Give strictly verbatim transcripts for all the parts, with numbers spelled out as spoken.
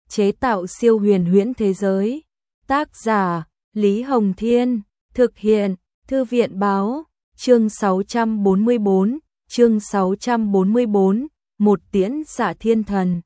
chế tạo siêu huyền huyễn thế giới. Tác giả Lý Hồng Thiên, thực hiện Thư viện Báo, chương sáu trăm bốn mươi bốn, chương sáu trăm bốn mươi bốn, một tiễn xạ thiên thần.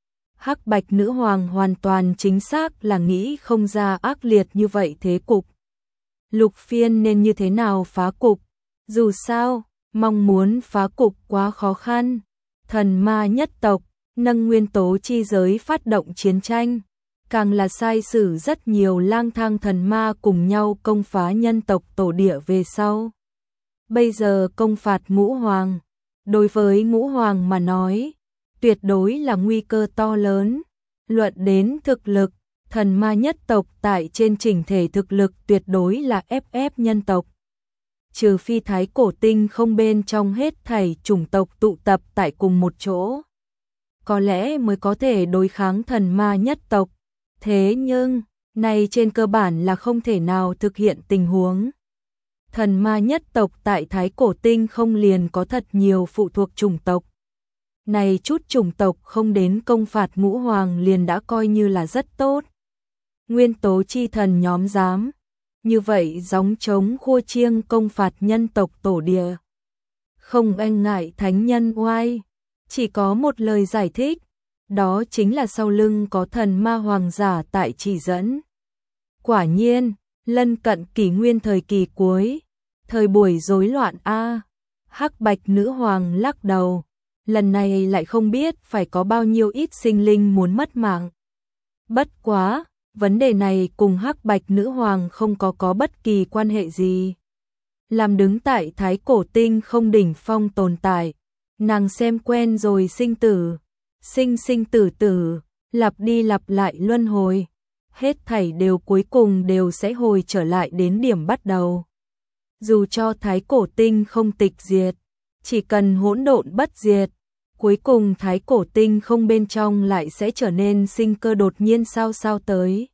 Hắc Bạch Nữ Hoàng hoàn toàn chính xác là nghĩ không ra ác liệt như vậy thế cục. Lục Phiên nên như thế nào phá cục? Dù sao, mong muốn phá cục quá khó khăn. Thần ma nhất tộc, nâng nguyên tố chi giới phát động chiến tranh, càng là sai sử rất nhiều lang thang thần ma cùng nhau công phá nhân tộc tổ địa về sau. Bây giờ công phạt Ngũ Hoàng, đối với Ngũ Hoàng mà nói, tuyệt đối là nguy cơ to lớn. Luận đến thực lực, thần ma nhất tộc tại trên chỉnh thể thực lực tuyệt đối là ép ép nhân tộc. Trừ phi Thái Cổ Tinh không bên trong hết thảy chủng tộc tụ tập tại cùng một chỗ, có lẽ mới có thể đối kháng thần ma nhất tộc. Thế nhưng, này trên cơ bản là không thể nào thực hiện tình huống. Thần ma nhất tộc tại Thái Cổ Tinh không liền có thật nhiều phụ thuộc chủng tộc. Này chút chủng tộc không đến công phạt Ngũ Hoàng liền đã coi như là rất tốt. Nguyên tố chi thần nhóm dám như vậy gióng trống khua chiêng công phạt nhân tộc tổ địa, không e ngại thánh nhân oai. Chỉ có một lời giải thích, đó chính là sau lưng có thần ma hoàng giả tại chỉ dẫn. Quả nhiên, lân cận kỷ nguyên thời kỳ cuối, thời buổi rối loạn a. Hắc Bạch Nữ Hoàng lắc đầu, lần này lại không biết phải có bao nhiêu ít sinh linh muốn mất mạng. Bất quá, vấn đề này cùng Hắc Bạch Nữ Hoàng không có có bất kỳ quan hệ gì. Làm đứng tại Thái Cổ Tinh không đỉnh phong tồn tại, nàng xem quen rồi sinh tử, sinh sinh tử tử, lặp đi lặp lại luân hồi, hết thảy đều cuối cùng đều sẽ hồi trở lại đến điểm bắt đầu. Dù cho Thái Cổ Tinh không tịch diệt, chỉ cần hỗn độn bất diệt, cuối cùng Thái Cổ Tinh không bên trong lại sẽ trở nên sinh cơ đột nhiên sao sao tới.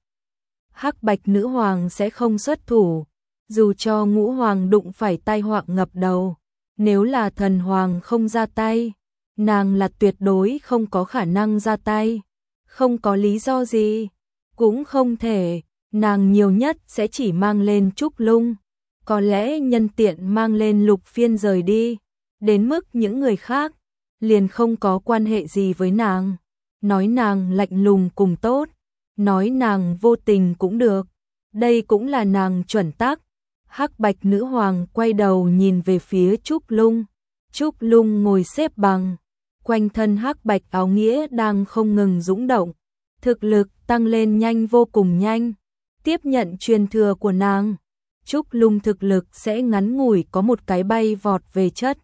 Hắc Bạch Nữ Hoàng sẽ không xuất thủ, dù cho Ngũ Hoàng đụng phải tai họa ngập đầu. Nếu là thần hoàng không ra tay, nàng là tuyệt đối không có khả năng ra tay. Không có lý do gì, cũng không thể, nàng nhiều nhất sẽ chỉ mang lên Trúc Lung, có lẽ nhân tiện mang lên Lục Phiên rời đi, đến mức những người khác liền không có quan hệ gì với nàng. Nói nàng lạnh lùng cùng tốt, nói nàng vô tình cũng được, đây cũng là nàng chuẩn tắc. Hắc Bạch Nữ Hoàng quay đầu nhìn về phía Trúc Lung. Trúc Lung ngồi xếp bằng, quanh thân hắc bạch áo nghĩa đang không ngừng dũng động, thực lực tăng lên nhanh vô cùng nhanh. Tiếp nhận truyền thừa của nàng, Trúc Lung thực lực sẽ ngắn ngủi có một cái bay vọt về chất.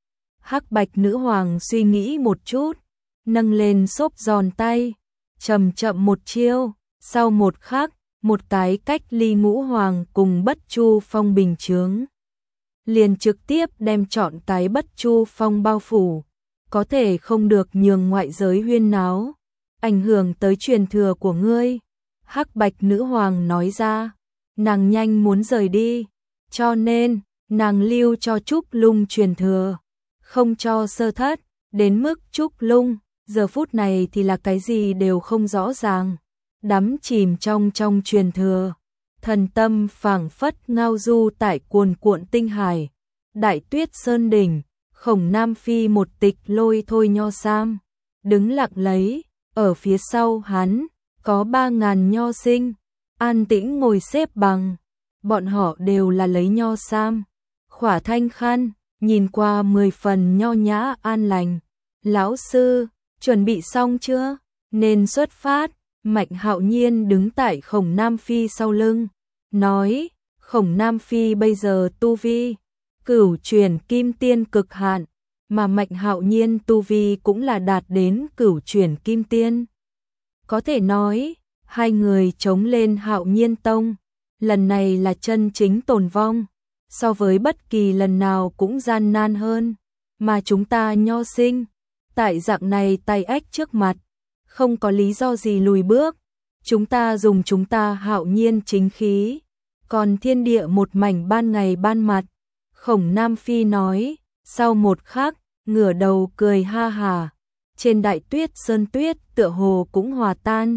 Hắc Bạch Nữ Hoàng suy nghĩ một chút, nâng lên xốp giòn tay, chậm chậm một chiêu, sau một khắc, một cái cách ly Ngũ Hoàng cùng Bất Chu Phong bình chướng, liền trực tiếp đem trọn cái Bất Chu Phong bao phủ, có thể không được nhường ngoại giới huyên náo, ảnh hưởng tới truyền thừa của ngươi. Hắc Bạch Nữ Hoàng nói ra, nàng nhanh muốn rời đi, cho nên nàng lưu cho Trúc Lung truyền thừa, không cho sơ thất, đến mức Trúc Lung giờ phút này thì là cái gì đều không rõ ràng, đắm chìm trong trong truyền thừa, thần tâm phảng phất ngao du tại cuồn cuộn tinh hải. Đại Tuyết Sơn đỉnh, Khổng Nam Phi một tịch lôi thôi nho sam, đứng lặng lấy, ở phía sau hắn có ba ngàn nho sinh, an tĩnh ngồi xếp bằng, bọn họ đều là lấy nho sam, khỏa thanh khăn, nhìn qua mười phần nho nhã an lành. Lão sư, chuẩn bị xong chưa? Nên xuất phát. Mạnh Hạo Nhiên đứng tại Khổng Nam Phi sau lưng, nói, Khổng Nam Phi bây giờ tu vi cửu chuyển kim tiên cực hạn, mà Mạnh Hạo Nhiên tu vi cũng là đạt đến cửu chuyển kim tiên. Có thể nói, hai người chống lên Hạo Nhiên Tông, lần này là chân chính tồn vong, so với bất kỳ lần nào cũng gian nan hơn, mà chúng ta nho sinh, tại dạng này tay ách trước mặt, không có lý do gì lùi bước, chúng ta dùng chúng ta Hạo Nhiên chính khí, còn thiên địa một mảnh ban ngày ban mặt. Khổng Nam Phi nói, sau một khắc, ngửa đầu cười ha hà, trên Đại Tuyết Sơn tuyết tựa hồ cũng hòa tan,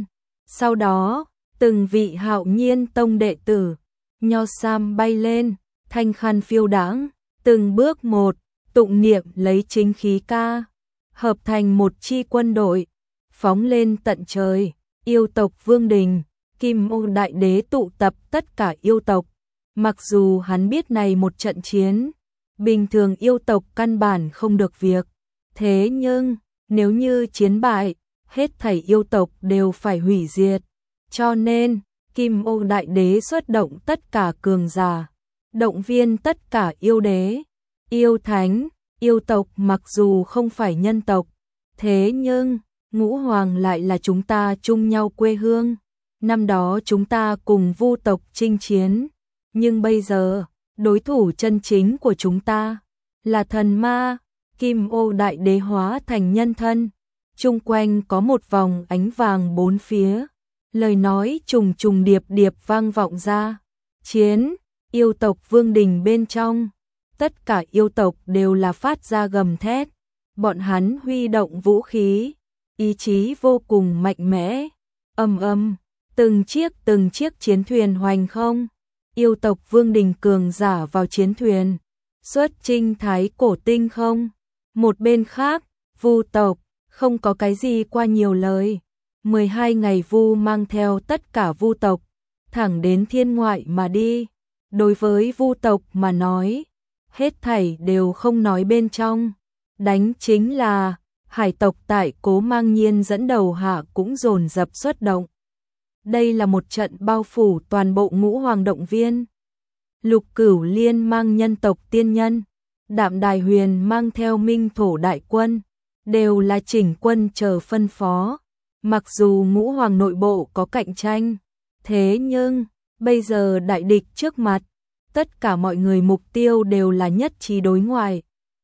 Sau đó, từng vị Hạo Nhiên Tông đệ tử, nho sam bay lên, thanh khăn phiêu đãng, từng bước một, tụng niệm lấy chính khí ca, hợp thành một chi quân đội, phóng lên tận trời. Yêu tộc Vương Đình, Kim Ô Đại Đế tụ tập tất cả yêu tộc. Mặc dù hắn biết này một trận chiến, bình thường yêu tộc căn bản không được việc. Thế nhưng, nếu như chiến bại, hết thảy yêu tộc đều phải hủy diệt. Cho nên, Kim Ô Đại Đế xuất động tất cả cường giả, động viên tất cả yêu đế, yêu thánh, yêu tộc mặc dù không phải nhân tộc. Thế nhưng, Ngũ Hoàng lại là chúng ta chung nhau quê hương. Năm đó chúng ta cùng Vu tộc chinh chiến, nhưng bây giờ, đối thủ chân chính của chúng ta là thần ma. Kim Ô Đại Đế hóa thành nhân thân, chung quanh có một vòng ánh vàng bốn phía, lời nói trùng trùng điệp điệp vang vọng ra. Chiến, yêu tộc Vương Đình bên trong, tất cả yêu tộc đều là phát ra gầm thét, bọn hắn huy động vũ khí, ý chí vô cùng mạnh mẽ. Ầm ầm, từng chiếc từng chiếc chiến thuyền hoành không, yêu tộc Vương Đình cường giả vào chiến thuyền, xuất chinh thái cổ tinh không. Một bên khác, Vu tộc, không có cái gì qua nhiều lời. mười hai ngày Vu mang theo tất cả Vu tộc, thẳng đến thiên ngoại mà đi. Đối với Vu tộc mà nói, hết thảy đều không nói bên trong. Đánh chính là, hải tộc tại Cố Mang Nhiên dẫn đầu hạ cũng dồn dập xuất động. Đây là một trận bao phủ toàn bộ Ngũ Hoàng động viên. Lục Cửu Liên mang nhân tộc tiên nhân, Đạm Đài Huyền mang theo Minh Thổ đại quân, đều là chỉnh quân chờ phân phó. Mặc dù Ngũ Hoàng nội bộ có cạnh tranh, thế nhưng bây giờ đại địch trước mặt, tất cả mọi người mục tiêu đều là nhất trí đối ngoại.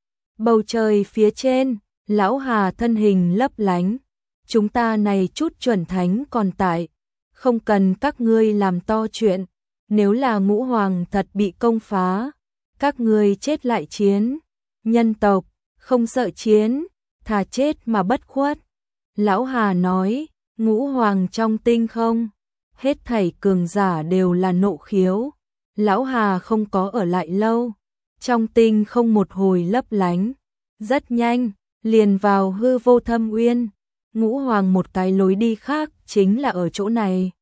Bầu trời phía trên, Lão Hà thân hình lấp lánh, chúng ta này chút chuẩn thánh còn tại, không cần các ngươi làm to chuyện. Nếu là Ngũ Hoàng thật bị công phá, các ngươi chết lại chiến. Nhân tộc, không sợ chiến, thà chết mà bất khuất. Lão Hà nói, Ngũ Hoàng trong tinh không, hết thảy cường giả đều là nộ khiếu. Lão Hà không có ở lại lâu, trong tinh không một hồi lấp lánh, rất nhanh, liền vào hư vô thâm uyên. Ngũ Hoàng một cái lối đi khác chính là ở chỗ này.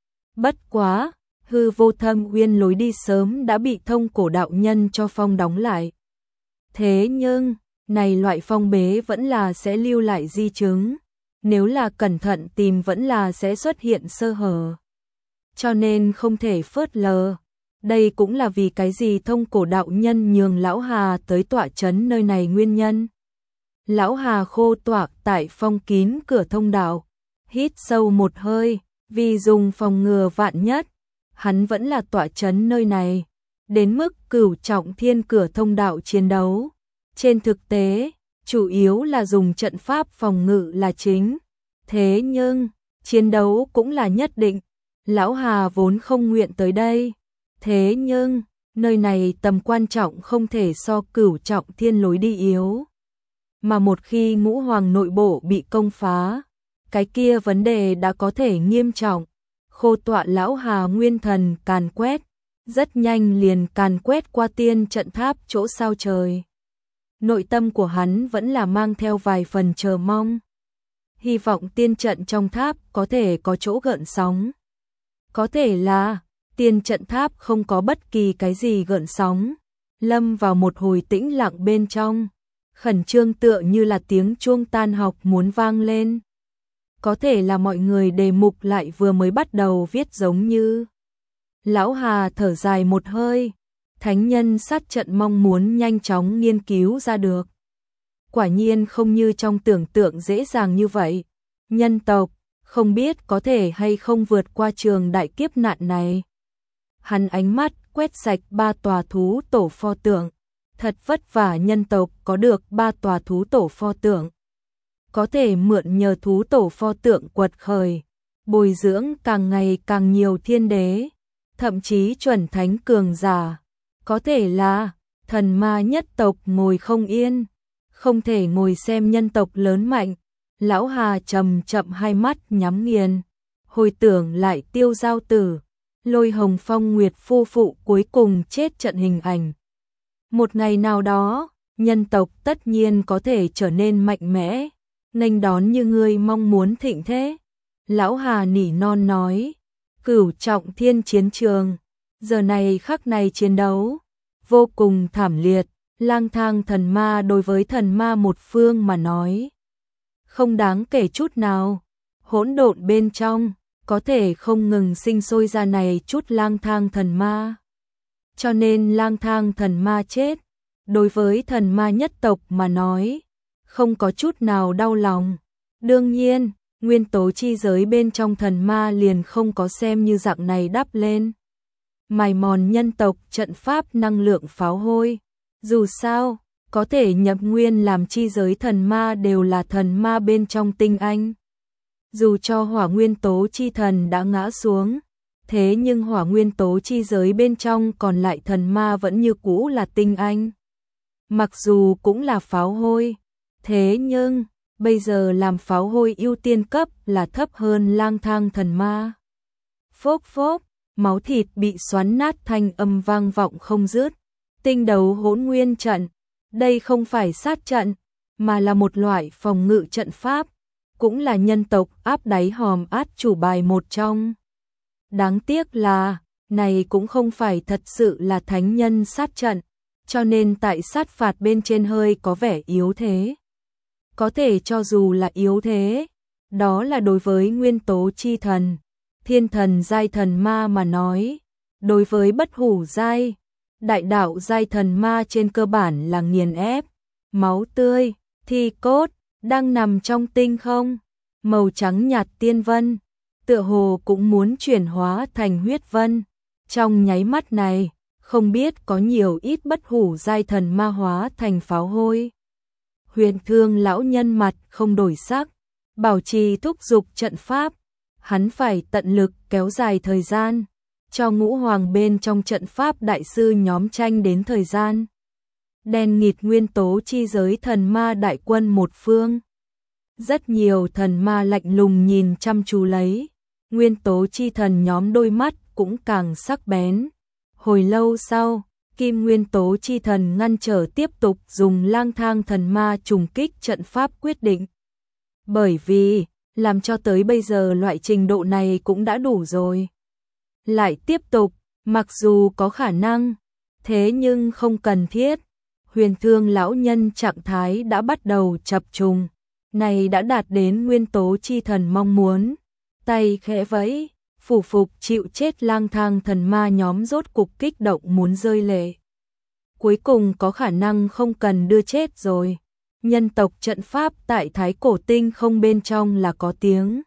Bất quá, hư vô thâm uyên lối đi sớm đã bị Thông Cổ đạo nhân cho phong đóng lại. Thế nhưng, này loại phong bế vẫn là sẽ lưu lại di chứng, nếu là cẩn thận tìm vẫn là sẽ xuất hiện sơ hở. Cho nên không thể phớt lờ. Đây cũng là vì cái gì Thông Cổ đạo nhân nhường Lão Hà tới tọa trấn nơi này nguyên nhân. Lão Hà khô toạc tại phong kín cửa thông đạo, hít sâu một hơi, vì dùng phòng ngừa vạn nhất, hắn vẫn là tọa trấn nơi này, đến mức cửu trọng thiên cửa thông đạo chiến đấu. Trên thực tế, chủ yếu là dùng trận pháp phòng ngự là chính, thế nhưng, chiến đấu cũng là nhất định. Lão Hà vốn không nguyện tới đây, thế nhưng, nơi này tầm quan trọng không thể so cửu trọng thiên lối đi yếu. Mà một khi Ngũ Hoàng nội bộ bị công phá, cái kia vấn đề đã có thể nghiêm trọng. Khô tọa Lão Hà nguyên thần càn quét, rất nhanh liền càn quét qua tiên trận tháp chỗ sao trời. Nội tâm của hắn vẫn là mang theo vài phần chờ mong. Hy vọng tiên trận trong tháp có thể có chỗ gợn sóng. Có thể là tiên trận tháp không có bất kỳ cái gì gợn sóng, lâm vào một hồi tĩnh lặng bên trong, khẩn trương tựa như là tiếng chuông tan học muốn vang lên. Có thể là mọi người đề mục lại vừa mới bắt đầu viết giống như. Lão Hà thở dài một hơi, thánh nhân sát trận mong muốn nhanh chóng nghiên cứu ra được. Quả nhiên không như trong tưởng tượng dễ dàng như vậy. Nhân tộc, không biết có thể hay không vượt qua trường đại kiếp nạn này. Hắn ánh mắt quét sạch ba tòa thú tổ pho tượng. Thật vất vả nhân tộc có được ba tòa thú tổ pho tượng. Có thể mượn nhờ thú tổ pho tượng quật khởi, bồi dưỡng càng ngày càng nhiều thiên đế, thậm chí chuẩn thánh cường giả. Có thể là thần ma nhất tộc ngồi không yên, không thể ngồi xem nhân tộc lớn mạnh. Lão Hà chậm chậm hai mắt nhắm nghiền, hồi tưởng lại Tiêu Giao Tử, Lôi Hồng Phong Nguyệt phu phụ cuối cùng chết trận hình ảnh. Một ngày nào đó, nhân tộc tất nhiên có thể trở nên mạnh mẽ, nghênh đón như ngươi mong muốn thịnh thế. Lão Hà nỉ non nói, Cửu Trọng Thiên chiến trường, giờ này khắc này chiến đấu, vô cùng thảm liệt, lang thang thần ma đối với thần ma một phương mà nói. Không đáng kể chút nào, hỗn độn bên trong, có thể không ngừng sinh sôi ra này chút lang thang thần ma. Cho nên lang thang thần ma chết, đối với thần ma nhất tộc mà nói, không có chút nào đau lòng. Đương nhiên, nguyên tố chi giới bên trong thần ma liền không có xem như dạng này đắp lên. Mài mòn nhân tộc trận pháp năng lượng pháo hôi. Dù sao, có thể nhập nguyên làm chi giới thần ma đều là thần ma bên trong tinh anh. Dù cho hỏa nguyên tố chi thần đã ngã xuống, thế nhưng hỏa nguyên tố chi giới bên trong còn lại thần ma vẫn như cũ là tinh anh. Mặc dù cũng là pháo hôi, thế nhưng bây giờ làm pháo hôi ưu tiên cấp là thấp hơn lang thang thần ma. Phốc phốc, máu thịt bị xoắn nát thanh âm vang vọng không dứt. Tinh đấu hỗn nguyên trận, đây không phải sát trận, mà là một loại phòng ngự trận pháp, cũng là nhân tộc áp đáy hòm át chủ bài một trong. Đáng tiếc là, này cũng không phải thật sự là thánh nhân sát trận, cho nên tại sát phạt bên trên hơi có vẻ yếu thế. Có thể cho dù là yếu thế, đó là đối với nguyên tố chi thần, thiên thần giai thần ma mà nói, đối với bất hủ giai, đại đạo giai thần ma trên cơ bản là nghiền ép, máu tươi, thi cốt, đang nằm trong tinh không, màu trắng nhạt tiên vân, tựa hồ cũng muốn chuyển hóa thành huyết vân. Trong nháy mắt này, không biết có nhiều ít bất hủ giai thần ma hóa thành pháo hôi. Huyền Thương lão nhân mặt không đổi sắc, bảo trì thúc giục trận pháp, hắn phải tận lực kéo dài thời gian, cho ngũ hoàng bên trong trận pháp đại sư nhóm tranh đến thời gian. Đen nghịt nguyên tố chi giới thần ma đại quân một phương. Rất nhiều thần ma lạnh lùng nhìn chăm chú lấy, nguyên tố chi thần nhóm đôi mắt cũng càng sắc bén. Hồi lâu sau, kim nguyên tố chi thần ngăn trở tiếp tục dùng lang thang thần ma trùng kích trận pháp quyết định. Bởi vì, làm cho tới bây giờ loại trình độ này cũng đã đủ rồi. Lại tiếp tục, mặc dù có khả năng, thế nhưng không cần thiết. Huyền Thương lão nhân trạng thái đã bắt đầu chập trùng, này đã đạt đến nguyên tố chi thần mong muốn. Tay khẽ vẫy, phủ phục chịu chết lang thang thần ma nhóm rốt cục kích động muốn rơi lệ. Cuối cùng có khả năng không cần đưa chết rồi. Nhân tộc trận pháp tại Thái Cổ Tinh không bên trong là có tiếng.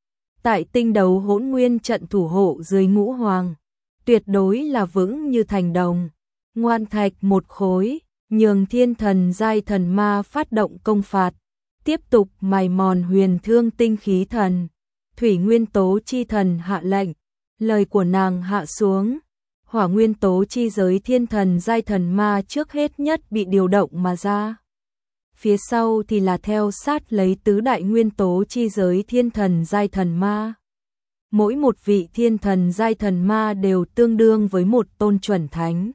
Tại tinh đấu hỗn nguyên trận thủ hộ dưới ngũ hoàng, tuyệt đối là vững như thành đồng. Ngoan thạch một khối, nhường thiên thần giai thần ma phát động công phạt, tiếp tục mài mòn huyền thương tinh khí thần. Thủy nguyên tố chi thần hạ lệnh, lời của nàng hạ xuống. Hỏa nguyên tố chi giới thiên thần giai thần ma trước hết nhất bị điều động mà ra. Phía sau thì là theo sát lấy tứ đại nguyên tố chi giới thiên thần giai thần ma. Mỗi một vị thiên thần giai thần ma đều tương đương với một tôn chuẩn thánh.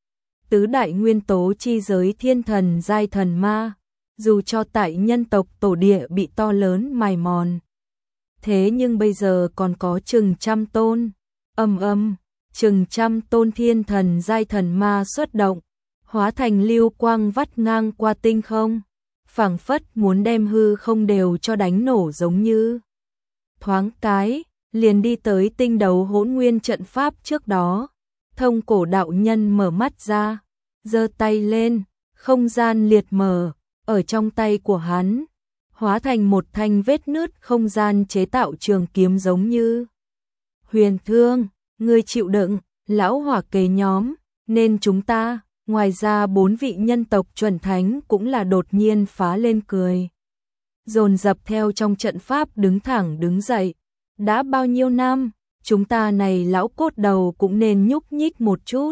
Tứ đại nguyên tố chi giới thiên thần giai thần ma, dù cho tại nhân tộc tổ địa bị to lớn mài mòn, thế nhưng bây giờ còn có chừng trăm tôn. Âm âm, chừng trăm tôn thiên thần giai thần ma xuất động, hóa thành lưu quang vắt ngang qua tinh không, phảng phất muốn đem hư không đều cho đánh nổ giống như. Thoáng cái, liền đi tới tinh đấu hỗn nguyên trận pháp trước đó. Thông cổ đạo nhân mở mắt ra, giơ tay lên, không gian liệt mở, ở trong tay của hắn, hóa thành một thanh vết nứt không gian chế tạo trường kiếm giống như. Huyền Thương, ngươi chịu đựng, lão hỏa kế nhóm, nên chúng ta, ngoài ra bốn vị nhân tộc chuẩn thánh cũng là đột nhiên phá lên cười. Dồn dập theo trong trận pháp đứng thẳng đứng dậy. Đã bao nhiêu năm, chúng ta này lão cốt đầu cũng nên nhúc nhích một chút.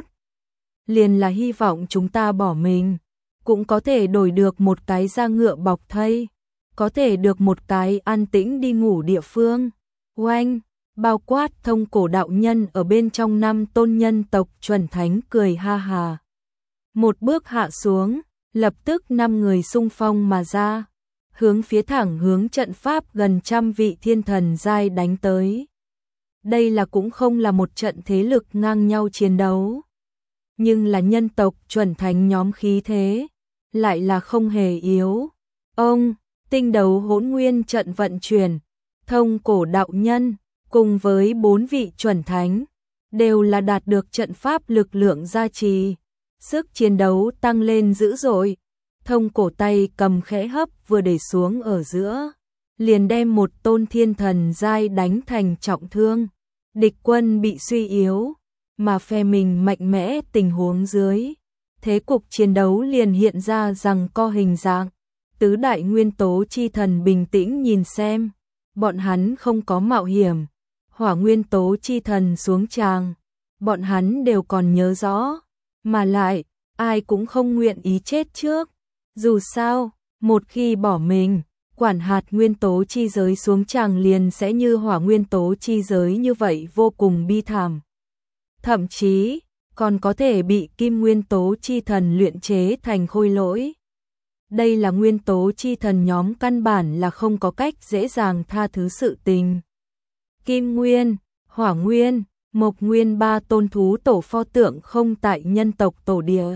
Liền là hy vọng chúng ta bỏ mình, cũng có thể đổi được một cái da ngựa bọc thây, có thể được một cái an tĩnh đi ngủ địa phương. Oanh, bao quát Thông Cổ đạo nhân ở bên trong năm tôn nhân tộc chuẩn thánh cười ha hà. Một bước hạ xuống, lập tức năm người xung phong mà ra, hướng phía thẳng hướng trận pháp gần trăm vị thiên thần giai đánh tới. Đây là cũng không là một trận thế lực ngang nhau chiến đấu, nhưng là nhân tộc chuẩn thánh nhóm khí thế, lại là không hề yếu. Ông, tinh đấu hỗn nguyên trận vận chuyển, Thông Cổ đạo nhân, cùng với bốn vị chuẩn thánh, đều là đạt được trận pháp lực lượng gia trì, sức chiến đấu tăng lên dữ dội. Thông Cổ tay cầm khẽ hấp vừa để xuống ở giữa, liền đem một tôn thiên thần giai đánh thành trọng thương. Địch quân bị suy yếu, mà phe mình mạnh mẽ tình huống dưới. Thế cục chiến đấu liền hiện ra rằng co hình dạng. Tứ đại nguyên tố chi thần bình tĩnh nhìn xem, bọn hắn không có mạo hiểm. Hỏa nguyên tố chi thần xuống tràng, bọn hắn đều còn nhớ rõ, mà lại, ai cũng không nguyện ý chết trước. Dù sao, một khi bỏ mình, quản hạt nguyên tố chi giới xuống tràng liền sẽ như hỏa nguyên tố chi giới như vậy vô cùng bi thảm. Thậm chí, còn có thể bị kim nguyên tố chi thần luyện chế thành khôi lỗi. Đây là nguyên tố chi thần nhóm căn bản là không có cách dễ dàng tha thứ sự tình. Kim nguyên, hỏa nguyên, mộc nguyên ba tôn thú tổ pho tượng không tại nhân tộc tổ địa.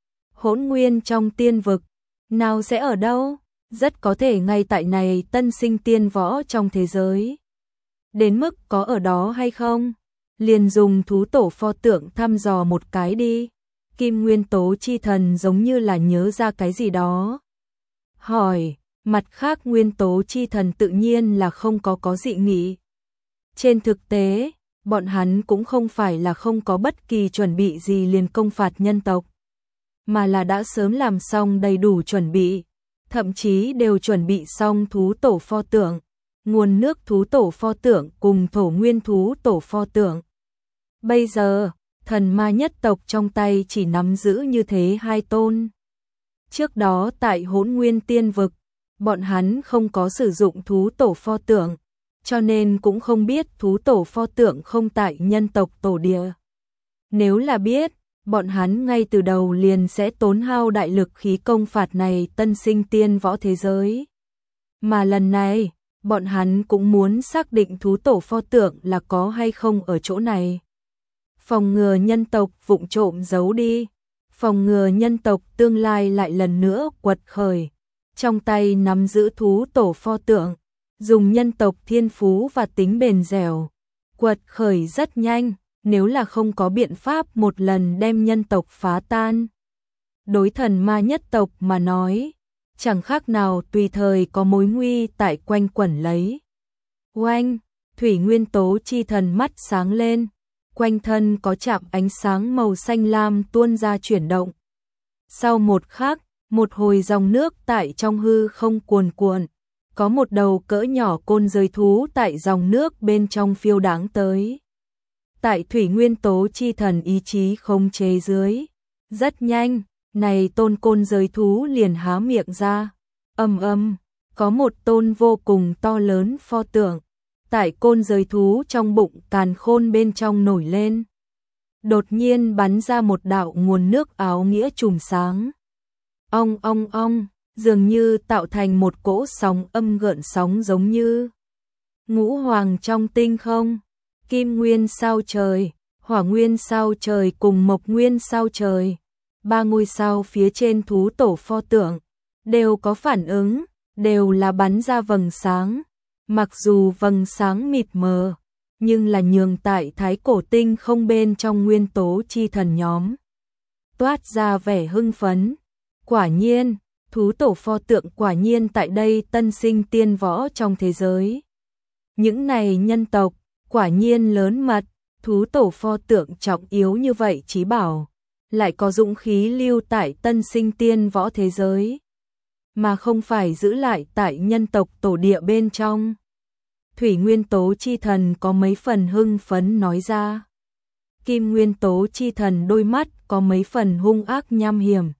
Hỗn nguyên trong tiên vực, nào sẽ ở đâu? Rất có thể ngay tại này tân sinh tiên võ trong thế giới. Đến mức có ở đó hay không? Liền dùng thú tổ pho tượng thăm dò một cái đi. Kim nguyên tố chi thần giống như là nhớ ra cái gì đó. Hỏi, mặt khác nguyên tố chi thần tự nhiên là không có có dị nghị. Trên thực tế, bọn hắn cũng không phải là không có bất kỳ chuẩn bị gì liền công phạt nhân tộc, mà là đã sớm làm xong đầy đủ chuẩn bị, thậm chí đều chuẩn bị xong thú tổ pho tượng, nguồn nước thú tổ pho tượng cùng thổ nguyên thú tổ pho tượng. Bây giờ, thần ma nhất tộc trong tay chỉ nắm giữ như thế hai tôn. Trước đó tại hỗn nguyên tiên vực, bọn hắn không có sử dụng thú tổ pho tượng, cho nên cũng không biết thú tổ pho tượng không tại nhân tộc tổ địa. Nếu là biết, bọn hắn ngay từ đầu liền sẽ tốn hao đại lực khí công phạt này tân sinh tiên võ thế giới. Mà lần này, bọn hắn cũng muốn xác định thú tổ pho tượng là có hay không ở chỗ này. Phòng ngừa nhân tộc vụng trộm giấu đi, phòng ngừa nhân tộc tương lai lại lần nữa quật khởi. Trong tay nắm giữ thú tổ pho tượng, dùng nhân tộc thiên phú và tính bền dẻo, quật khởi rất nhanh, nếu là không có biện pháp một lần đem nhân tộc phá tan. Đối thần ma nhất tộc mà nói, chẳng khác nào tùy thời có mối nguy tại quanh quẩn lấy. Oanh, thủy nguyên tố chi thần mắt sáng lên, quanh thân có chạm ánh sáng màu xanh lam tuôn ra chuyển động. Sau một khắc, một hồi dòng nước tại trong hư không cuồn cuộn, có một đầu cỡ nhỏ côn rơi thú tại dòng nước bên trong phiêu đáng tới. Tại thủy nguyên tố chi thần ý chí không chế dưới, rất nhanh, này tôn côn rơi thú liền há miệng ra, ầm ầm, có một tôn vô cùng to lớn pho tượng, tại côn rơi thú trong bụng càn khôn bên trong nổi lên. Đột nhiên bắn ra một đạo nguồn nước áo nghĩa chùm sáng. Ong ong ong, dường như tạo thành một cỗ sóng âm gợn sóng giống như ngũ hoàng trong tinh không, kim nguyên sao trời, hỏa nguyên sao trời cùng mộc nguyên sao trời. Ba ngôi sao phía trên thú tổ pho tượng đều có phản ứng, đều là bắn ra vầng sáng. Mặc dù vầng sáng mịt mờ, nhưng là nhường tại thái cổ tinh không bên trong nguyên tố chi thần nhóm toát ra vẻ hưng phấn. Quả nhiên, thú tổ pho tượng quả nhiên tại đây tân sinh tiên võ trong thế giới. Những này nhân tộc, quả nhiên lớn mật, thú tổ pho tượng trọng yếu như vậy chí bảo, lại có dũng khí lưu tại tân sinh tiên võ thế giới, mà không phải giữ lại tại nhân tộc tổ địa bên trong. Thủy nguyên tố chi thần có mấy phần hưng phấn nói ra. Kim nguyên tố chi thần đôi mắt có mấy phần hung ác nham hiểm.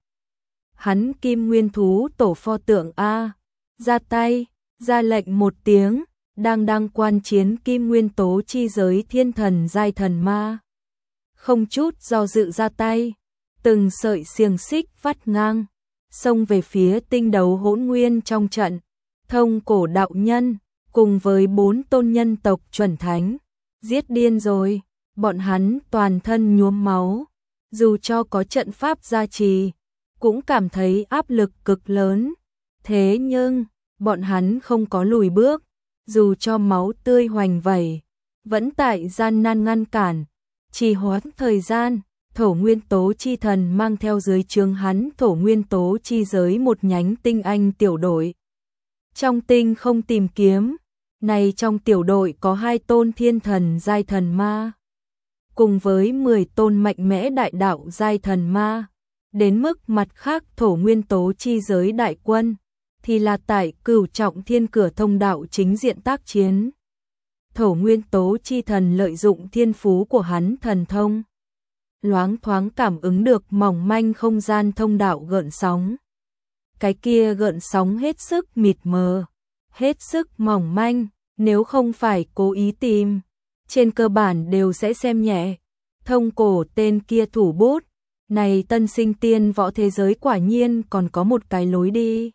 Hắn kim nguyên thú tổ pho tượng A, ra tay, ra lệnh một tiếng, đang đang quan chiến kim nguyên tố chi giới thiên thần giai thần ma. Không chút do dự ra tay, từng sợi xiềng xích vắt ngang, xông về phía tinh đấu hỗn nguyên trong trận. Thông cổ đạo nhân, cùng với bốn tôn nhân tộc chuẩn thánh, giết điên rồi, bọn hắn toàn thân nhuốm máu, dù cho có trận pháp gia trì, cũng cảm thấy áp lực cực lớn. Thế nhưng, bọn hắn không có lùi bước, dù cho máu tươi hoành vẩy, vẫn tại gian nan ngăn cản, trì hoãn thời gian. Thổ nguyên tố chi thần mang theo dưới trướng hắn thổ nguyên tố chi giới một nhánh tinh anh tiểu đội. Trong tinh không tìm kiếm, này trong tiểu đội có hai tôn thiên thần giai thần ma, cùng với mười tôn mạnh mẽ đại đạo giai thần ma. Đến mức mặt khác thổ nguyên tố chi giới đại quân, thì là tại cửu trọng thiên cửa thông đạo chính diện tác chiến. Thổ nguyên tố chi thần lợi dụng thiên phú của hắn thần thông, loáng thoáng cảm ứng được mỏng manh không gian thông đạo gợn sóng. Cái kia gợn sóng hết sức mịt mờ, hết sức mỏng manh, nếu không phải cố ý tìm, trên cơ bản đều sẽ xem nhẹ. Thông cổ tên kia thủ bút, này tân sinh tiên võ thế giới quả nhiên còn có một cái lối đi.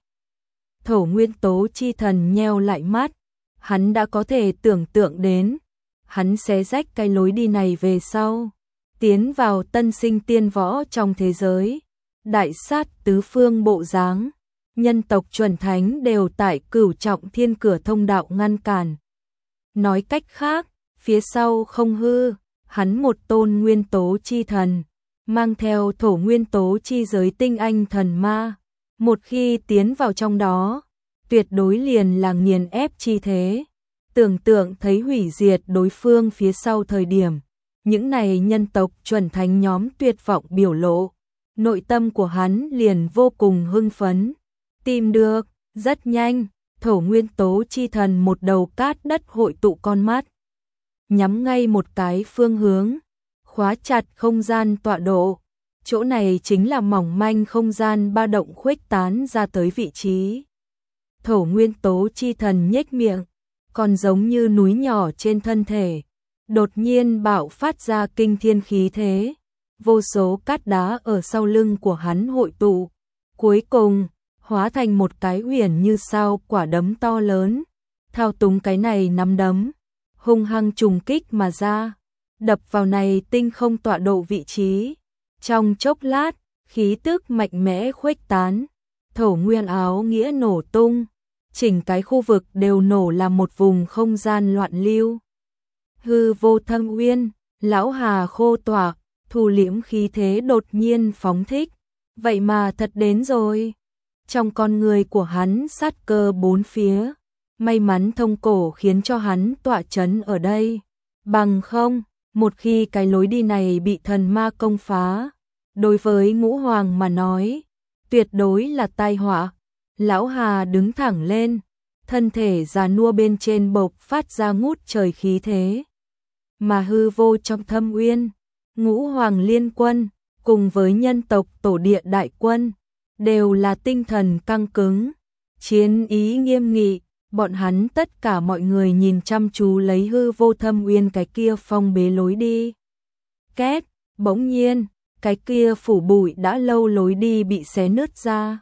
Thổ nguyên tố chi thần nheo lại mắt, hắn đã có thể tưởng tượng đến, hắn xé rách cái lối đi này về sau, tiến vào tân sinh tiên võ trong thế giới, đại sát tứ phương bộ dáng, nhân tộc chuẩn thánh đều tại cửu trọng thiên cửa thông đạo ngăn cản. Nói cách khác, phía sau không hư, hắn một tôn nguyên tố chi thần, mang theo thổ nguyên tố chi giới tinh anh thần ma, một khi tiến vào trong đó, tuyệt đối liền là nghiền ép chi thế. Tưởng tượng thấy hủy diệt đối phương phía sau thời điểm, những này nhân tộc chuẩn thánh nhóm tuyệt vọng biểu lộ, nội tâm của hắn liền vô cùng hưng phấn. Tìm được, rất nhanh, thổ nguyên tố chi thần một đầu cát đất hội tụ con mắt, nhắm ngay một cái phương hướng, khóa chặt không gian tọa độ. Chỗ này chính là mỏng manh không gian ba động khuếch tán ra tới vị trí. Thổ nguyên tố chi thần nhếch miệng, còn giống như núi nhỏ trên thân thể, đột nhiên bạo phát ra kinh thiên khí thế, vô số cát đá ở sau lưng của hắn hội tụ, cuối cùng hóa thành một cái huyền như sao quả đấm to lớn, thao túng cái này nắm đấm, hung hăng trùng kích mà ra, đập vào này tinh không tọa độ vị trí. Trong chốc lát, khí tức mạnh mẽ khuếch tán, thổ nguyên áo nghĩa nổ tung, chỉnh cái khu vực đều nổ làm một vùng không gian loạn lưu. Hư vô thâm uyên, lão hà khô tỏa, thu liễm khí thế đột nhiên phóng thích, vậy mà thật đến rồi. Trong con người của hắn sát cơ bốn phía, may mắn thông cổ khiến cho hắn tọa chấn ở đây, bằng không, một khi cái lối đi này bị thần ma công phá, đối với ngũ hoàng mà nói, tuyệt đối là tai họa. Lão Hà đứng thẳng lên, thân thể già nua bên trên bộc phát ra ngút trời khí thế. Mà hư vô trong thâm uyên, ngũ hoàng liên quân, cùng với nhân tộc tổ địa đại quân, đều là tinh thần căng cứng, chiến ý nghiêm nghị. Bọn hắn tất cả mọi người nhìn chăm chú lấy hư vô thâm uyên cái kia phong bế lối đi. Két, bỗng nhiên, cái kia phủ bụi đã lâu lối đi bị xé nứt ra.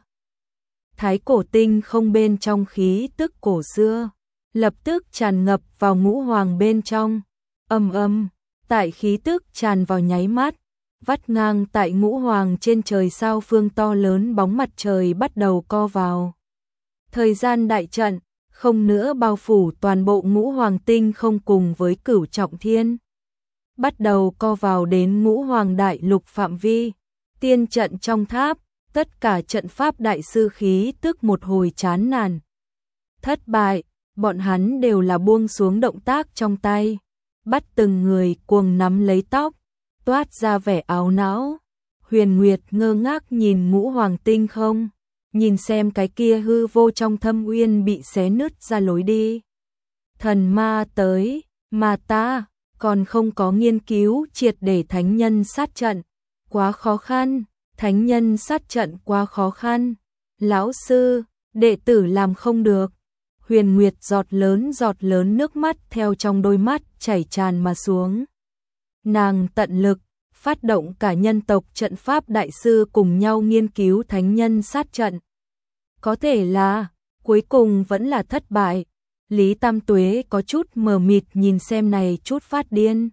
Thái cổ tinh không bên trong khí tức cổ xưa, lập tức tràn ngập vào ngũ hoàng bên trong. Âm âm, tại khí tức tràn vào nháy mắt, vắt ngang tại ngũ hoàng trên trời sao phương to lớn bóng mặt trời bắt đầu co vào. Thời gian đại trận không nữa bao phủ toàn bộ ngũ hoàng tinh không cùng với cửu trọng thiên. Bắt đầu co vào đến ngũ hoàng đại lục phạm vi, tiên trận trong tháp, tất cả trận pháp đại sư khí tức một hồi chán nản. Thất bại, bọn hắn đều là buông xuống động tác trong tay, bắt từng người cuồng nắm lấy tóc, toát ra vẻ áo não. Huyền Nguyệt ngơ ngác nhìn ngũ hoàng tinh không, nhìn xem cái kia hư vô trong thâm uyên bị xé nứt ra lối đi. Thần ma tới, mà ta còn không có nghiên cứu triệt để thánh nhân sát trận, quá khó khăn, thánh nhân sát trận quá khó khăn. Lão sư, đệ tử làm không được. Huyền Nguyệt giọt lớn giọt lớn nước mắt theo trong đôi mắt chảy tràn mà xuống. Nàng tận lực phát động cả nhân tộc trận pháp đại sư cùng nhau nghiên cứu thánh nhân sát trận. Có thể là cuối cùng vẫn là thất bại. Lý Tam Tuế có chút mờ mịt nhìn xem này chút phát điên.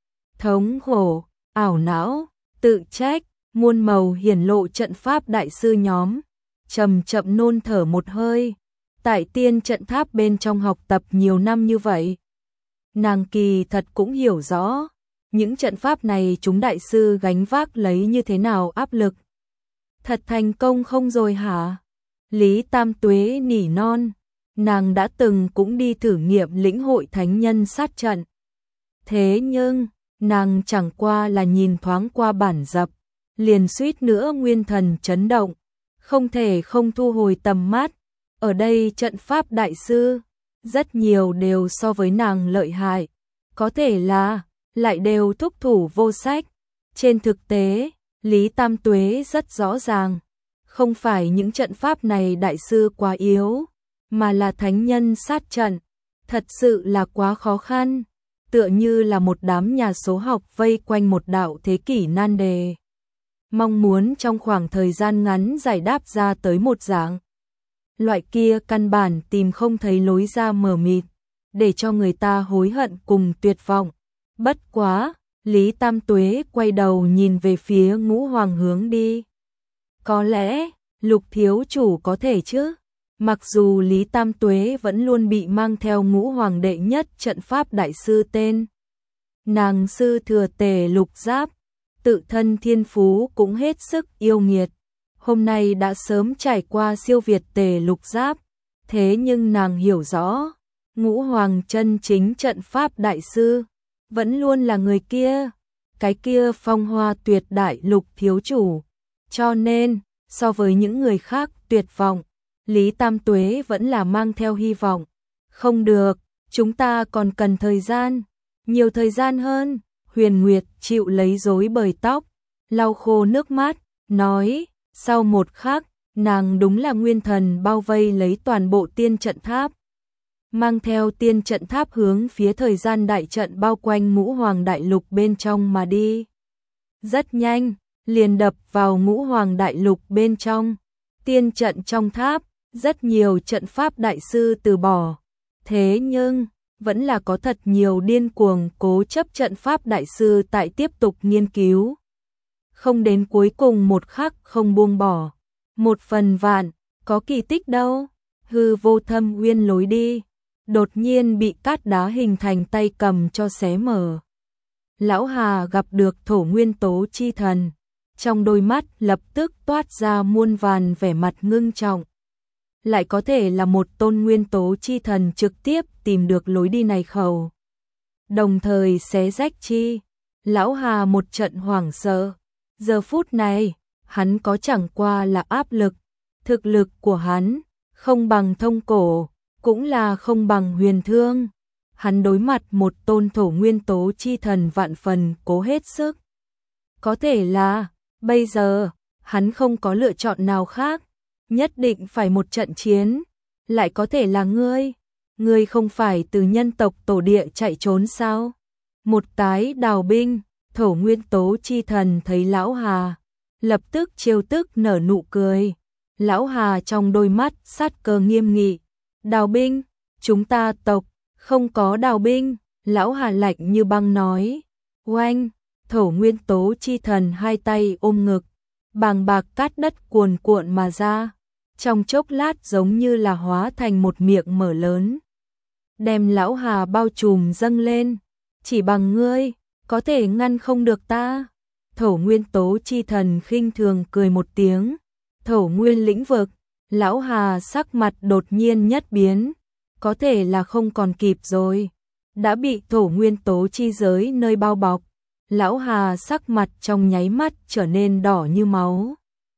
Thống khổ, ảo não, tự trách, muôn màu hiển lộ trận pháp đại sư nhóm. Chậm chậm nôn thở một hơi. Tại tiên trận tháp bên trong học tập nhiều năm như vậy. Nàng kỳ thật cũng hiểu rõ. Những trận pháp này chúng đại sư gánh vác lấy như thế nào áp lực. Thật thành công không rồi hả? Lý Tam Tuế nỉ non. Nàng đã từng cũng đi thử nghiệm lĩnh hội thánh nhân sát trận. Thế nhưng, nàng chẳng qua là nhìn thoáng qua bản dập, liền suýt nữa nguyên thần chấn động, không thể không thu hồi tầm mắt. Ở đây trận pháp đại sư, rất nhiều đều so với nàng lợi hại, có thể là, lại đều thúc thủ vô sách. Trên thực tế, Lý Tam Tuế rất rõ ràng, không phải những trận pháp này đại sư quá yếu, mà là thánh nhân sát trận, thật sự là quá khó khăn, tựa như là một đám nhà số học vây quanh một đạo thế kỷ nan đề. Mong muốn trong khoảng thời gian ngắn giải đáp ra tới một dạng. Loại kia căn bản tìm không thấy lối ra mờ mịt, để cho người ta hối hận cùng tuyệt vọng. Bất quá, Lý Tam Tuế quay đầu nhìn về phía Ngũ Hoàng hướng đi. Có lẽ, Lục thiếu chủ có thể chứ? Mặc dù Lý Tam Tuế vẫn luôn bị mang theo Ngũ Hoàng đệ nhất trận pháp đại sư tên. Nàng sư thừa Tề Lục Giáp, tự thân thiên phú cũng hết sức yêu nghiệt. Hôm nay đã sớm trải qua siêu việt Tề Lục Giáp, thế nhưng nàng hiểu rõ, Ngũ Hoàng chân chính trận pháp đại sư, vẫn luôn là người kia, cái kia phong hoa tuyệt đại Lục thiếu chủ. Cho nên, so với những người khác tuyệt vọng, Lý Tam Tuế vẫn là mang theo hy vọng. Không được, chúng ta còn cần thời gian, nhiều thời gian hơn. Huyền Nguyệt chịu lấy rối bời tóc, lau khô nước mắt, nói, sau một khắc, nàng đúng là nguyên thần bao vây lấy toàn bộ tiên trận tháp. Mang theo tiên trận tháp hướng phía thời gian đại trận bao quanh Ngũ Hoàng đại lục bên trong mà đi. Rất nhanh, liền đập vào Ngũ Hoàng đại lục bên trong. Tiên trận trong tháp, rất nhiều trận pháp đại sư từ bỏ. Thế nhưng, vẫn là có thật nhiều điên cuồng cố chấp trận pháp đại sư tại tiếp tục nghiên cứu. Không đến cuối cùng một khắc không buông bỏ. Một phần vạn, có kỳ tích đâu. Hư vô thâm uyên lối đi, đột nhiên bị cát đá hình thành tay cầm cho xé mở. Lão Hà gặp được thổ nguyên tố chi thần, trong đôi mắt lập tức toát ra muôn vàn vẻ mặt ngưng trọng. Lại có thể là một tôn nguyên tố chi thần trực tiếp tìm được lối đi này khẩu. Đồng thời xé rách chi, Lão Hà một trận hoảng sợ. Giờ phút này, hắn có chẳng qua là áp lực. Thực lực của hắn, không bằng thông cổ, cũng là không bằng huyền thương. Hắn đối mặt một tôn thổ nguyên tố chi thần vạn phần cố hết sức. Có thể là, bây giờ, hắn không có lựa chọn nào khác. Nhất định phải một trận chiến. Lại có thể là ngươi. Ngươi không phải từ nhân tộc tổ địa chạy trốn sao? Một tái đào binh, thổ nguyên tố chi thần thấy Lão Hà, lập tức trêu tức nở nụ cười. Lão Hà trong đôi mắt sát cơ nghiêm nghị. Đào binh, chúng ta tộc, không có đào binh. Lão Hà lạnh như băng nói. Oanh, thổ nguyên tố chi thần hai tay ôm ngực, bàng bạc cát đất cuồn cuộn mà ra. Trong chốc lát giống như là hóa thành một miệng mở lớn, đem Lão Hà bao trùm dâng lên. Chỉ bằng ngươi, có thể ngăn không được ta. Thổ nguyên tố chi thần khinh thường cười một tiếng. Thổ nguyên lĩnh vực, Lão Hà sắc mặt đột nhiên nhất biến. Có thể là không còn kịp rồi. Đã bị thổ nguyên tố chi giới nơi bao bọc. Lão Hà sắc mặt trong nháy mắt trở nên đỏ như máu.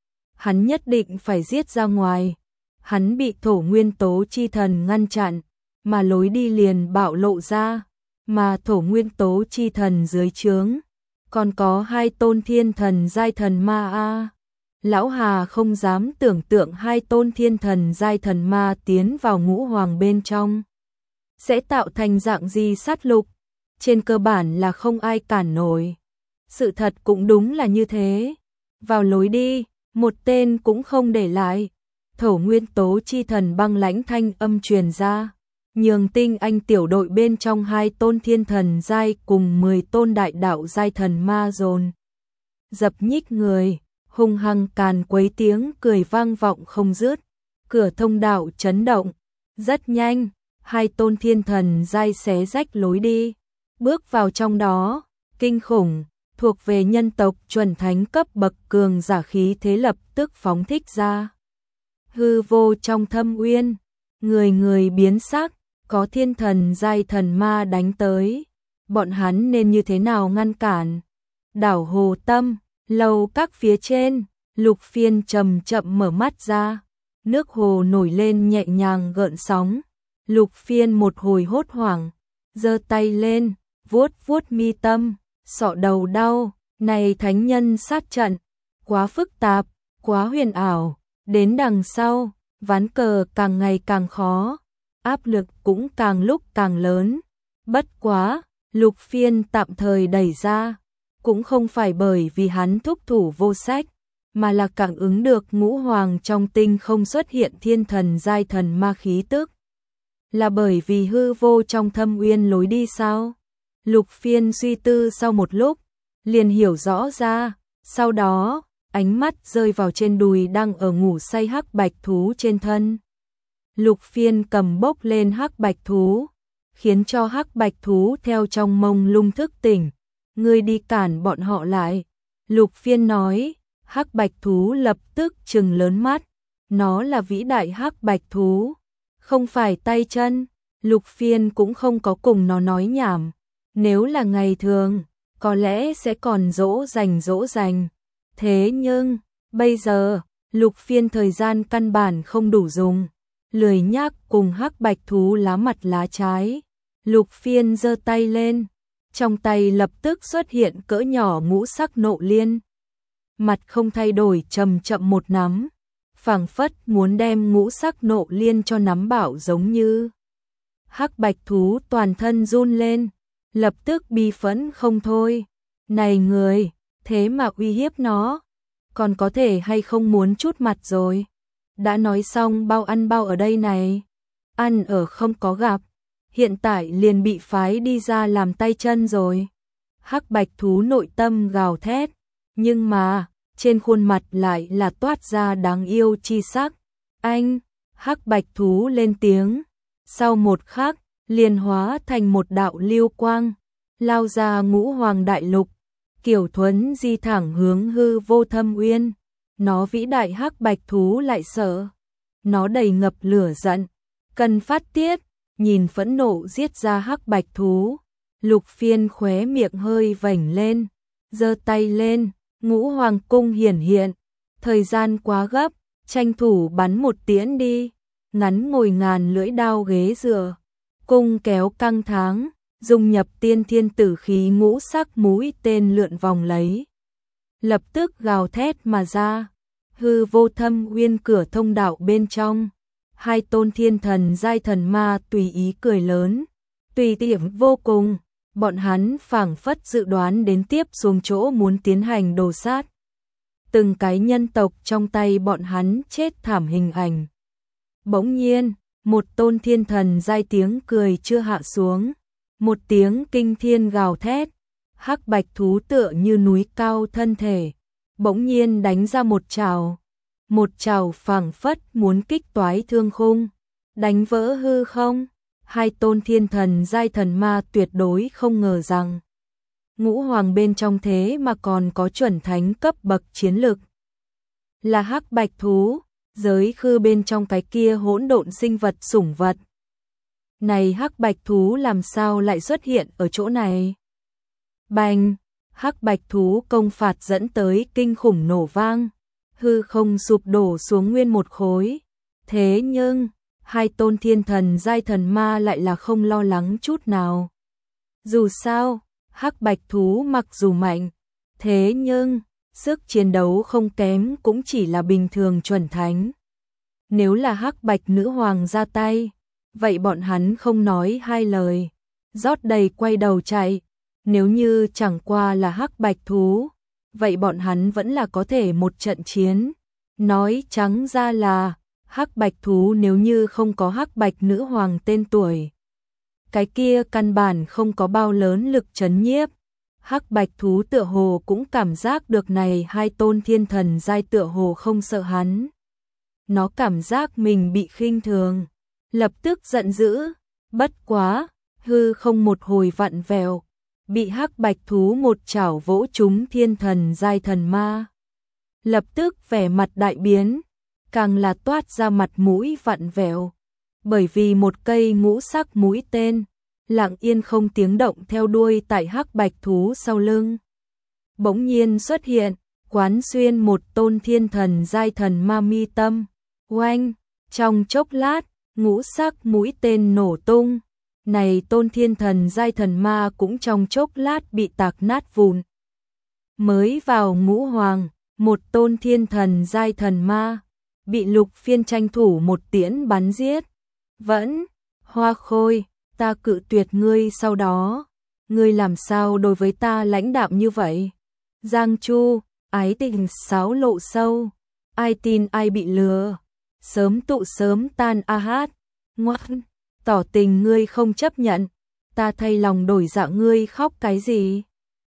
Hắn nhất định phải giết ra ngoài. Hắn bị thổ nguyên tố chi thần ngăn chặn, mà lối đi liền bạo lộ ra. Mà thổ nguyên tố chi thần dưới trướng, còn có hai tôn thiên thần giai thần ma a. Lão Hà không dám tưởng tượng hai tôn thiên thần giai thần ma tiến vào ngũ hoàng bên trong sẽ tạo thành dạng gì sát lục, trên cơ bản là không ai cản nổi. Sự thật cũng đúng là như thế. Vào lối đi, một tên cũng không để lại. Thổ nguyên tố chi thần băng lãnh thanh âm truyền ra, nhường tinh anh tiểu đội bên trong hai tôn thiên thần giai cùng mười tôn đại đạo giai thần ma dồn dập nhích người, hung hăng càn quấy tiếng cười vang vọng không dứt. Cửa thông đạo chấn động, rất nhanh, hai tôn thiên thần giai xé rách lối đi, bước vào trong đó, kinh khủng, thuộc về nhân tộc chuẩn thánh cấp bậc cường giả khí thế lập tức phóng thích ra. Hư vô trong thâm uyên, người người biến sắc, có thiên thần giai thần ma đánh tới, bọn hắn nên như thế nào ngăn cản? Đảo Hồ Tâm, lầu các phía trên, Lục Phiên chậm chậm mở mắt ra, nước hồ nổi lên nhẹ nhàng gợn sóng. Lục Phiên một hồi hốt hoảng, giơ tay lên, vuốt vuốt mi tâm, sọ đầu đau, này thánh nhân sát trận, quá phức tạp, quá huyền ảo, đến đằng sau, ván cờ càng ngày càng khó, áp lực cũng càng lúc càng lớn. Bất quá, Lục Phiên tạm thời đẩy ra, cũng không phải bởi vì hắn thúc thủ vô sách, mà là cảm ứng được ngũ hoàng trong tinh không xuất hiện thiên thần giai thần ma khí tức. Là bởi vì hư vô trong thâm uyên lối đi sao? Lục Phiên suy tư sau một lúc, liền hiểu rõ ra, sau đó, ánh mắt rơi vào trên đùi đang ở ngủ say hắc bạch thú trên thân. Lục Phiên cầm bốc lên hắc bạch thú, khiến cho hắc bạch thú theo trong mông lung thức tỉnh. Ngươi đi cản bọn họ lại. Lục Phiên nói, hắc bạch thú lập tức trừng lớn mắt. Nó là vĩ đại hắc bạch thú, không phải tay chân. Lục Phiên cũng không có cùng nó nói nhảm. Nếu là ngày thường, có lẽ sẽ còn dỗ dành dỗ dành. Thế nhưng, bây giờ, Lục Phiên thời gian căn bản không đủ dùng. Lười nhác cùng hắc bạch thú lá mặt lá trái. Lục Phiên giơ tay lên, trong tay lập tức xuất hiện cỡ nhỏ ngũ sắc nộ liên. Mặt không thay đổi chậm chậm một nắm, phảng phất muốn đem ngũ sắc nộ liên cho nắm bảo giống như. Hắc bạch thú toàn thân run lên, lập tức bi phẫn không thôi. Này người, thế mà uy hiếp nó, còn có thể hay không muốn chút mặt rồi. Đã nói xong bao ăn bao ở đây này, ăn ở không có gặp, hiện tại liền bị phái đi ra làm tay chân rồi. Hắc bạch thú nội tâm gào thét, nhưng mà, trên khuôn mặt lại là toát ra đáng yêu chi sắc. Anh, hắc bạch thú lên tiếng, sau một khắc, liền hóa thành một đạo lưu quang, lao ra ngũ hoàng đại lục, kiểu thuấn di thẳng hướng hư vô thâm uyên. Nó vĩ đại hắc bạch thú lại sợ, nó đầy ngập lửa giận, cần phát tiết, nhìn phẫn nộ giết ra hắc bạch thú. Lục Phiên khóe miệng hơi vểnh lên, giơ tay lên, ngũ hoàng cung hiển hiện, thời gian quá gấp, tranh thủ bắn một tiễn đi. Ngắn ngồi ngàn lưỡi đao ghế dựa, cung kéo căng tháng, dung nhập tiên thiên tử khí ngũ sắc mũi tên lượn vòng lấy. Lập tức gào thét mà ra, hư vô thâm uyên cửa thông đạo bên trong, hai tôn thiên thần giai thần ma tùy ý cười lớn, tùy tiện vô cùng, bọn hắn phảng phất dự đoán đến tiếp xuống chỗ muốn tiến hành đồ sát. Từng cái nhân tộc trong tay bọn hắn chết thảm hình ảnh. Bỗng nhiên, một tôn thiên thần giai tiếng cười chưa hạ xuống, một tiếng kinh thiên gào thét, hắc bạch thú tựa như núi cao thân thể, bỗng nhiên đánh ra một trào, một trào phảng phất muốn kích toái thương khung, đánh vỡ hư không. Hai tôn thiên thần giai thần ma tuyệt đối không ngờ rằng ngũ hoàng bên trong thế mà còn có chuẩn thánh cấp bậc chiến lực. Là hắc bạch thú, giới khư bên trong cái kia hỗn độn sinh vật sủng vật. Này hắc bạch thú làm sao lại xuất hiện ở chỗ này? Bành, hắc bạch thú công phạt dẫn tới kinh khủng nổ vang, hư không sụp đổ xuống nguyên một khối. Thế nhưng, hai tôn thiên thần giai thần ma lại là không lo lắng chút nào. Dù sao, hắc bạch thú mặc dù mạnh, thế nhưng, sức chiến đấu không kém cũng chỉ là bình thường chuẩn thánh. Nếu là Hắc Bạch nữ hoàng ra tay, vậy bọn hắn không nói hai lời, rót đầy quay đầu chạy. Nếu như chẳng qua là Hắc Bạch thú, vậy bọn hắn vẫn là có thể một trận chiến. Nói trắng ra là Hắc Bạch thú nếu như không có Hắc Bạch nữ hoàng tên tuổi, cái kia căn bản không có bao lớn lực chấn nhiếp. Hắc Bạch thú tựa hồ cũng cảm giác được này hai tôn thiên thần giai tựa hồ không sợ hắn. Nó cảm giác mình bị khinh thường, lập tức giận dữ, bất quá, hư không một hồi vặn vẹo, bị Hắc Bạch thú một chảo vỗ trúng thiên thần giai thần ma. Lập tức vẻ mặt đại biến, càng là toát ra mặt mũi vặn vẹo, bởi vì một cây ngũ sắc mũi tên lặng yên không tiếng động theo đuôi tại Hắc Bạch thú sau lưng. Bỗng nhiên xuất hiện, quán xuyên một tôn thiên thần giai thần ma mi tâm. Oanh, trong chốc lát, ngũ sắc mũi tên nổ tung. Này tôn thiên thần giai thần ma cũng trong chốc lát bị tạc nát vụn. Mới vào ngũ hoàng, một tôn thiên thần giai thần ma bị Lục Phiên tranh thủ một tiễn bắn giết. Vẫn, Hoa Khôi, ta cự tuyệt ngươi sau đó, ngươi làm sao đối với ta lãnh đạm như vậy? Giang Chu, ái tình sáo lộ sâu, ai tin ai bị lừa, sớm tụ sớm tan a hát, ngoan, tỏ tình ngươi không chấp nhận, ta thay lòng đổi dạ ngươi khóc cái gì?